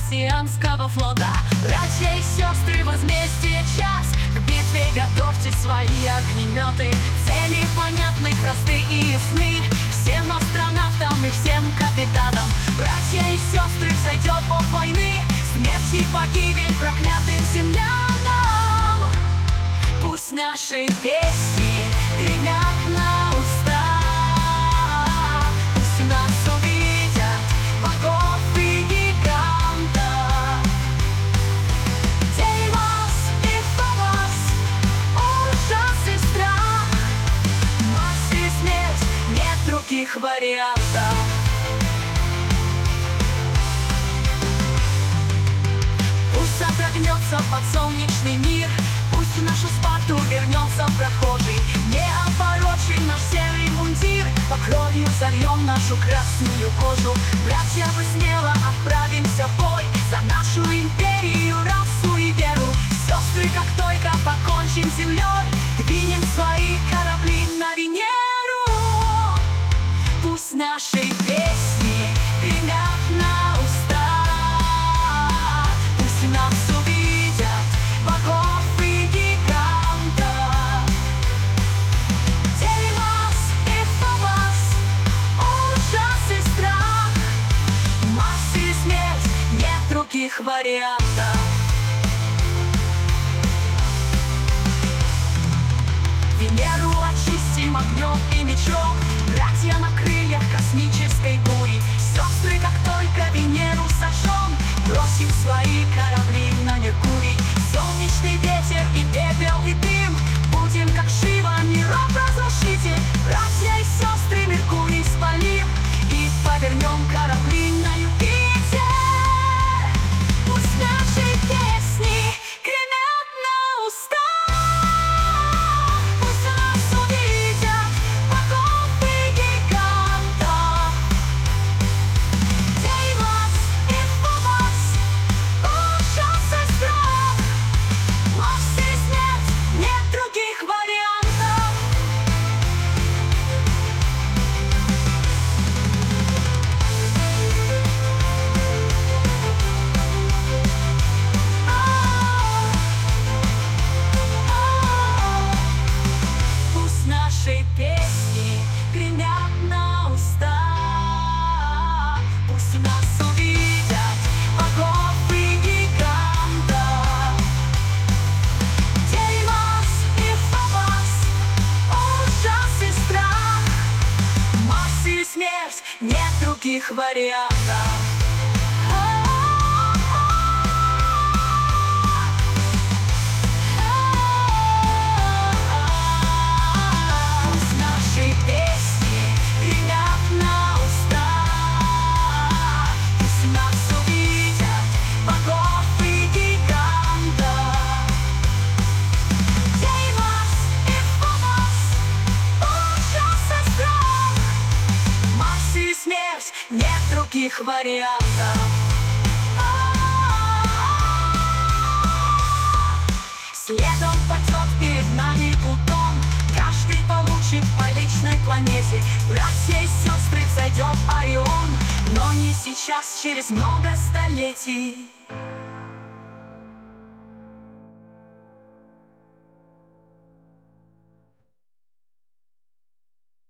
марсианского флота. Братья и сестры, возмездие час. К битве готовьте свои огнеметы. Цели понятны, просты и ясны всем астронавтам и всем капитанам. Братья и сестры, взойдет бог войны, смерть и погибель проклятым землянам. Пусть наши песни гремят на уста, пусть нас увидят богов и гигантов. Деймос и Фобос, ужас и страх, Марс и смерть, нет других вариантов. Пусть содрогнется подсолнечный мир, пусть в нашу Спарту вернется прохожий. Не опорочим наш серый мундир, по кровью зальем нашу красную кожу. Братья, мы смело отправимся в бой за нашу империю, расу и веру. Сестры, как только покончим с землей, двинем свои корабли на Венеру. Пусть наши песни гремят на уста, пусть нас увидят богов и гигантов. Деймос и Фобос, ужас и страх, Марс и смерть, нет других вариантов. Венеру очистим огнем и мечом, братья на крыльях космической бури. Сестры, как только Венеру сожжем, бросим свои корабли на Меркурий. Солнечный ветер и пепел и дым, будем как Шива, миров разрушитель. Братья и сестры, Меркурий спалим и повернем корабли на Юпитер. Пусть наши песни гремят на уста, пусть нас увидят богов и гигантов. Деймос и Фобос, ужас и страх, Марс и смерть, нет других вариантов. Пусть наши песни гремят на уста, пусть нас увидят богов и гигантов. Деймос и Фобос, ужас и страх, Марс и смерть, нет других вариантов. Пусть наши песни гремят на уста, пусть нас увидят богов и гигантов. Деймос и Фобос, ужас и страх, Марс и смерть, нет других вариантов. Следом пойдет перед нами Плутон, каждый получит по личной планете. Братья и сестры, взойдет Орион, но не сейчас, через много столетий.